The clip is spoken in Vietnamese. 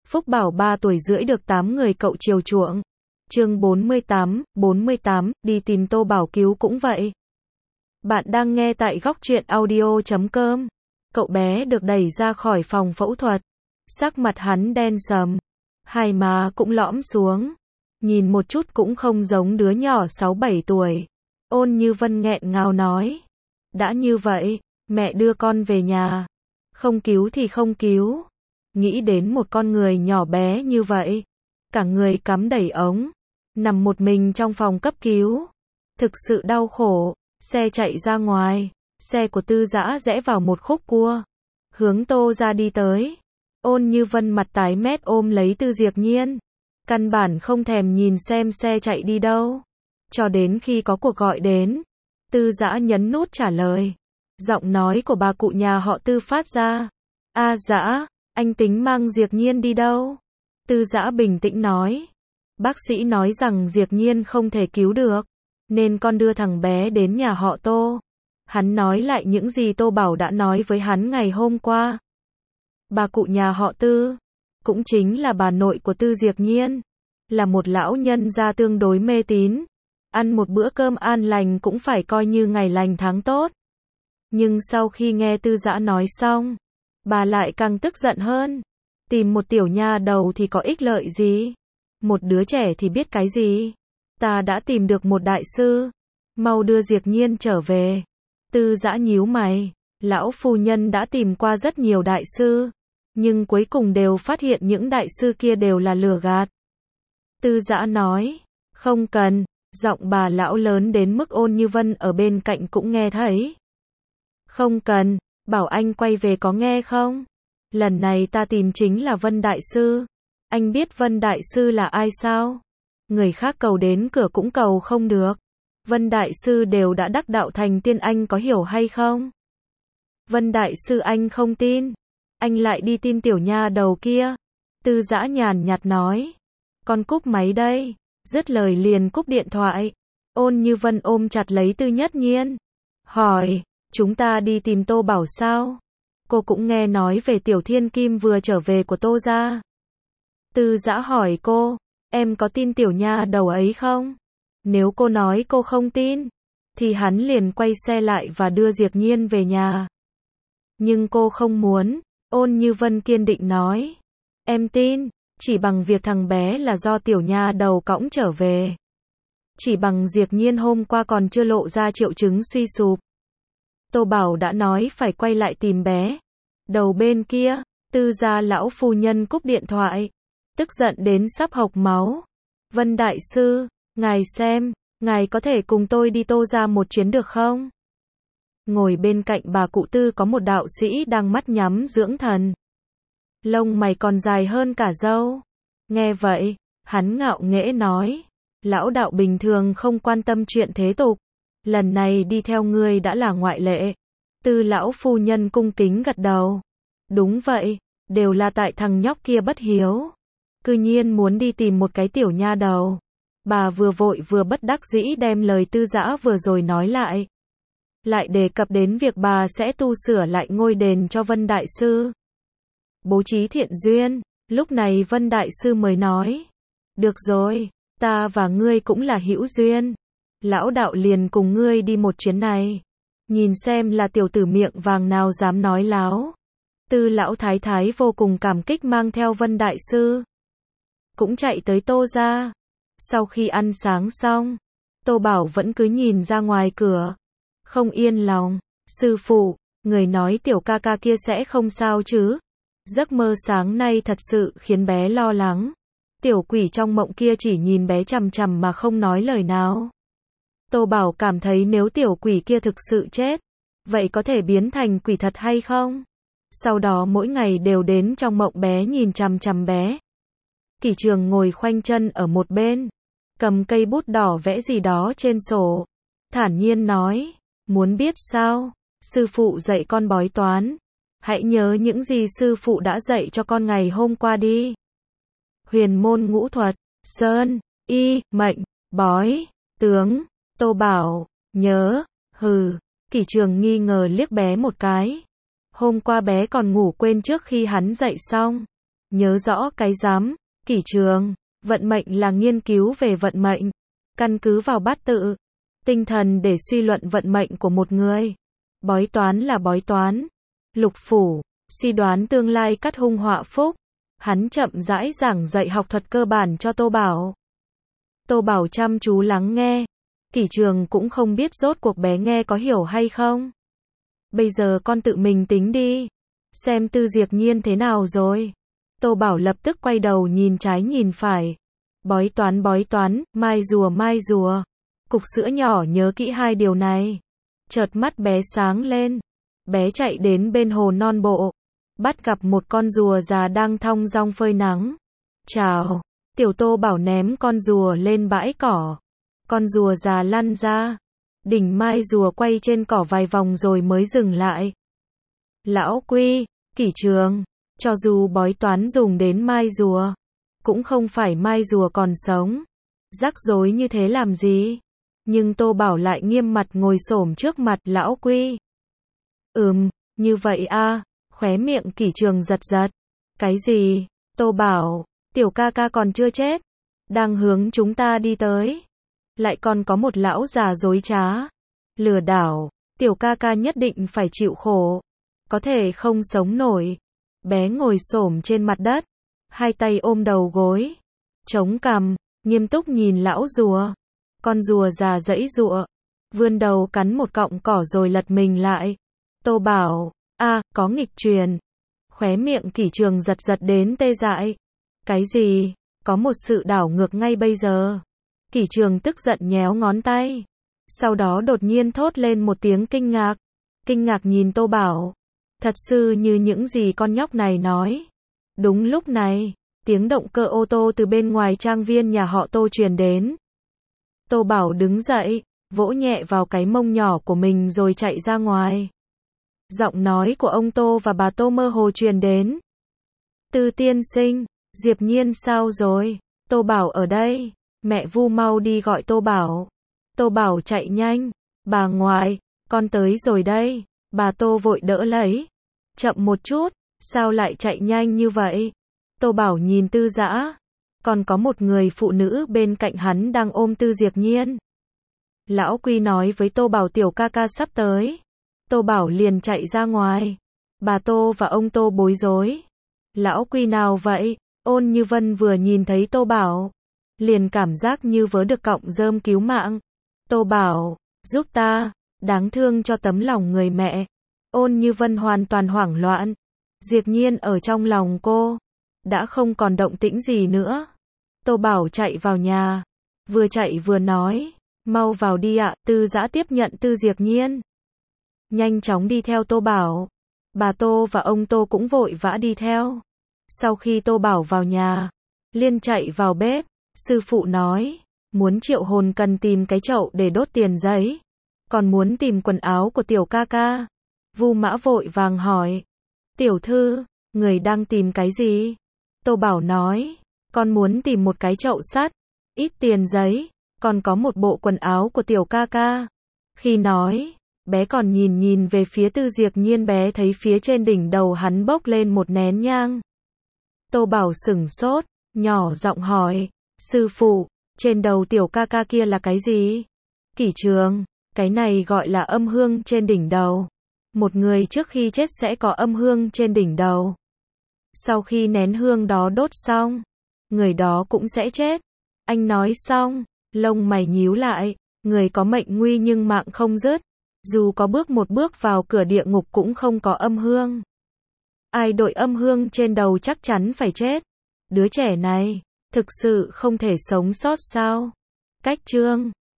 Phúc Bảo 3 tuổi rưỡi được 8 người cậu chiều chuộng. Chương 48, đi tìm Tô Bảo cứu cũng vậy. Bạn đang nghe tại góc truyện audio.com. Cậu bé được đẩy ra khỏi phòng phẫu thuật. Sắc mặt hắn đen sầm. Hai má cũng lõm xuống. Nhìn một chút cũng không giống đứa nhỏ 6-7 tuổi. Ôn Như Vân nghẹn ngào nói. Đã như vậy, mẹ đưa con về nhà. Không cứu thì không cứu. Nghĩ đến một con người nhỏ bé như vậy. Cả người cắm đầy ống. Nằm một mình trong phòng cấp cứu. Thực sự đau khổ. Xe chạy ra ngoài. Xe của Tư Dã rẽ vào một khúc cua. Hướng Tô ra đi tới. Ôn Như Vân mặt tái mét ôm lấy Tư Diệp Nhiên. Căn bản không thèm nhìn xem xe chạy đi đâu. Cho đến khi có cuộc gọi đến. Tư Dã nhấn nút trả lời. Giọng nói của bà cụ nhà họ Tư phát ra. A Dã, anh tính mang Diệp Nhiên đi đâu? Tư Dã bình tĩnh nói. Bác sĩ nói rằng Diệp Nhiên không thể cứu được. Nên con đưa thằng bé đến nhà họ Tô. Hắn nói lại những gì Tô Bảo đã nói với hắn ngày hôm qua. Bà cụ nhà họ Tư, cũng chính là bà nội của Tư Diệp Nhiên, là một lão nhân gia tương đối mê tín. Ăn một bữa cơm an lành cũng phải coi như ngày lành tháng tốt. Nhưng sau khi nghe Tư Dã nói xong, bà lại càng tức giận hơn. Tìm một tiểu nha đầu thì có ích lợi gì? Một đứa trẻ thì biết cái gì? Ta đã tìm được một đại sư. Mau đưa Diệp Nhiên trở về. Tư Dã nhíu mày. Lão phu nhân đã tìm qua rất nhiều đại sư. Nhưng cuối cùng đều phát hiện những đại sư kia đều là lừa gạt. Tư Dã nói. Không cần. Giọng bà lão lớn đến mức Ôn Như Vân ở bên cạnh cũng nghe thấy. Không cần. Bảo anh quay về có nghe không? Lần này ta tìm chính là Vân Đại Sư. Anh biết Vân Đại Sư là ai sao? Người khác cầu đến cửa cũng cầu không được. Vân Đại Sư đều đã đắc đạo thành tiên, anh có hiểu hay không? Vân Đại Sư anh không tin. Anh lại đi tin tiểu nha đầu kia. Tư Dã nhàn nhạt nói. Con cúp máy đây. Dứt lời liền cúp điện thoại. Ôn Như Vân ôm chặt lấy Tư Nhất Nhiên. Hỏi, chúng ta đi tìm Tô Bảo sao? Cô cũng nghe nói về Tiểu Thiên Kim vừa trở về của Tô gia. Tư Dã hỏi cô, em có tin tiểu nha đầu ấy không? Nếu cô nói cô không tin, thì hắn liền quay xe lại và đưa Diệp Nhiên về nhà. Nhưng cô không muốn. Ôn Như Vân kiên định nói. Em tin, chỉ bằng việc thằng bé là do tiểu nha đầu cõng trở về. Chỉ bằng Diệp Nhiên hôm qua còn chưa lộ ra triệu chứng suy sụp. Tô Bảo đã nói phải quay lại tìm bé. Đầu bên kia, Tư gia lão phu nhân cúp điện thoại. Tức giận đến sắp hộc máu. Vân Đại Sư, ngài xem, ngài có thể cùng tôi đi Tô gia một chuyến được không? Ngồi bên cạnh bà cụ Tư có một đạo sĩ đang mắt nhắm dưỡng thần. Lông mày còn dài hơn cả râu. Nghe vậy, hắn ngạo nghễ nói. Lão đạo bình thường không quan tâm chuyện thế tục. Lần này đi theo ngươi đã là ngoại lệ. Tư lão phu nhân cung kính gật đầu. Đúng vậy, đều là tại thằng nhóc kia bất hiếu. Cư nhiên muốn đi tìm một cái tiểu nha đầu. Bà vừa vội vừa bất đắc dĩ đem lời Tư Dã vừa rồi nói lại. Lại đề cập đến việc bà sẽ tu sửa lại ngôi đền cho Vân Đại Sư. Bố trí thiện duyên. Lúc này Vân Đại Sư mới nói. Được rồi, ta và ngươi cũng là hữu duyên. Lão đạo liền cùng ngươi đi một chuyến này. Nhìn xem là tiểu tử miệng vàng nào dám nói láo. Tư lão thái thái vô cùng cảm kích mang theo Vân Đại Sư. Cũng chạy tới Tô gia. Sau khi ăn sáng xong, Tô Bảo vẫn cứ nhìn ra ngoài cửa. Không yên lòng. Sư phụ, người nói tiểu ca ca kia sẽ không sao chứ? Giấc mơ sáng nay thật sự khiến bé lo lắng. Tiểu quỷ trong mộng kia chỉ nhìn bé chằm chằm mà không nói lời nào. Tô Bảo cảm thấy nếu tiểu quỷ kia thực sự chết, vậy có thể biến thành quỷ thật hay không? Sau đó mỗi ngày đều đến trong mộng bé nhìn chằm chằm bé. Kỷ Trường ngồi khoanh chân ở một bên, cầm cây bút đỏ vẽ gì đó trên sổ. Thản nhiên nói, muốn biết sao? Sư phụ dạy con bói toán. Hãy nhớ những gì sư phụ đã dạy cho con ngày hôm qua đi. Huyền môn ngũ thuật, sơn, y, mệnh, bói, tướng. Tô Bảo, nhớ, hừ. Kỷ Trường nghi ngờ liếc bé một cái. Hôm qua bé còn ngủ quên trước khi hắn dậy xong. Nhớ rõ cái giám, kỷ trường, vận mệnh là nghiên cứu về vận mệnh, căn cứ vào bát tự, tinh thần để suy luận vận mệnh của một người. Bói toán là bói toán, lục phủ, suy đoán tương lai cắt hung họa phúc. Hắn chậm rãi giảng dạy học thuật cơ bản cho Tô Bảo. Tô Bảo chăm chú lắng nghe. Kỷ trường cũng không biết rốt cuộc bé nghe có hiểu hay không. Bây giờ con tự mình tính đi. Xem Tư Diệp Nhiên thế nào rồi. Tô Bảo lập tức quay đầu nhìn trái nhìn phải. Bói toán, mai rùa. Cục sữa nhỏ nhớ kỹ hai điều này. Chợt mắt bé sáng lên. Bé chạy đến bên hồ non bộ. Bắt gặp một con rùa già đang thong dong phơi nắng. Chào. Tiểu Tô Bảo ném con rùa lên bãi cỏ. Con rùa già lăn ra. Đỉnh mai rùa quay trên cỏ vài vòng rồi mới dừng lại. Lão Quy, kỷ trường, cho dù bói toán dùng đến mai rùa, cũng không phải mai rùa còn sống. Rắc rối như thế làm gì? Nhưng Tô Bảo lại nghiêm mặt ngồi xổm trước mặt Lão Quy. Như vậy à, khóe miệng kỷ trường giật giật. Cái gì? Tô Bảo, tiểu ca ca còn chưa chết, đang hướng chúng ta đi tới. Lại còn có một lão già dối trá, lừa đảo, tiểu ca ca nhất định phải chịu khổ, có thể không sống nổi. Bé ngồi xổm trên mặt đất, hai tay ôm đầu gối, chống cằm, nghiêm túc nhìn lão rùa. Con rùa già giãy giụa, vươn đầu cắn một cọng cỏ rồi lật mình lại. Tô Bảo, có nghịch truyền. Khóe miệng kỷ trường giật giật đến tê dại. Cái gì? Có một sự đảo ngược ngay bây giờ. Kỷ trường tức giận nhéo ngón tay. Sau đó đột nhiên thốt lên một tiếng kinh ngạc. Kinh ngạc nhìn Tô Bảo. Thật sự như những gì con nhóc này nói. Đúng lúc này, tiếng động cơ ô tô từ bên ngoài trang viên nhà họ Tô truyền đến. Tô Bảo đứng dậy, vỗ nhẹ vào cái mông nhỏ của mình rồi chạy ra ngoài. Giọng nói của ông Tô và bà Tô mơ hồ truyền đến. Tư tiên sinh, Diệp Nhiên sao rồi? Tô Bảo ở đây. Mẹ Vu mau đi gọi Tô Bảo. Tô Bảo chạy nhanh. Bà ngoại, con tới rồi đây. Bà Tô vội đỡ lấy. Chậm một chút, sao lại chạy nhanh như vậy? Tô Bảo nhìn Tư Dã. Còn có một người phụ nữ bên cạnh hắn đang ôm Tư Diệp Nhiên. Lão Quy nói với Tô Bảo tiểu ca ca sắp tới. Tô Bảo liền chạy ra ngoài. Bà Tô và ông Tô bối rối. Lão Quy nào vậy? Ôn Như Vân vừa nhìn thấy Tô Bảo, liền cảm giác như vớ được cọng rơm cứu mạng. Tô Bảo, giúp ta, đáng thương cho tấm lòng người mẹ. Ôn Như Vân hoàn toàn hoảng loạn. Diệp Nhiên ở trong lòng cô, đã không còn động tĩnh gì nữa. Tô Bảo chạy vào nhà, vừa chạy vừa nói, mau vào đi ạ. Tư Dã tiếp nhận Tư Diệp Nhiên, nhanh chóng đi theo Tô Bảo. Bà Tô và ông Tô cũng vội vã đi theo. Sau khi Tô Bảo vào nhà, liền chạy vào bếp. Sư phụ nói, muốn triệu hồn cần tìm cái chậu để đốt tiền giấy, còn muốn tìm quần áo của tiểu ca ca. Vu Mã vội vàng hỏi, tiểu thư, người đang tìm cái gì? Tô Bảo nói, con muốn tìm một cái chậu sắt, ít tiền giấy, còn có một bộ quần áo của tiểu ca ca. Khi nói, bé còn nhìn về phía Tư Diệp Nhiên. Bé thấy phía trên đỉnh đầu hắn bốc lên một nén nhang. Tô Bảo sửng sốt, nhỏ giọng hỏi, sư phụ, trên đầu tiểu ca ca kia là cái gì? Kỷ trường, cái này gọi là âm hương trên đỉnh đầu. Một người trước khi chết sẽ có âm hương trên đỉnh đầu. Sau khi nén hương đó đốt xong, người đó cũng sẽ chết. Anh nói xong, lông mày nhíu lại, người có mệnh nguy nhưng mạng không dứt. Dù có bước một bước vào cửa địa ngục cũng không có âm hương. Ai đội âm hương trên đầu chắc chắn phải chết. Đứa trẻ này, thực sự không thể sống sót sao? Cách chương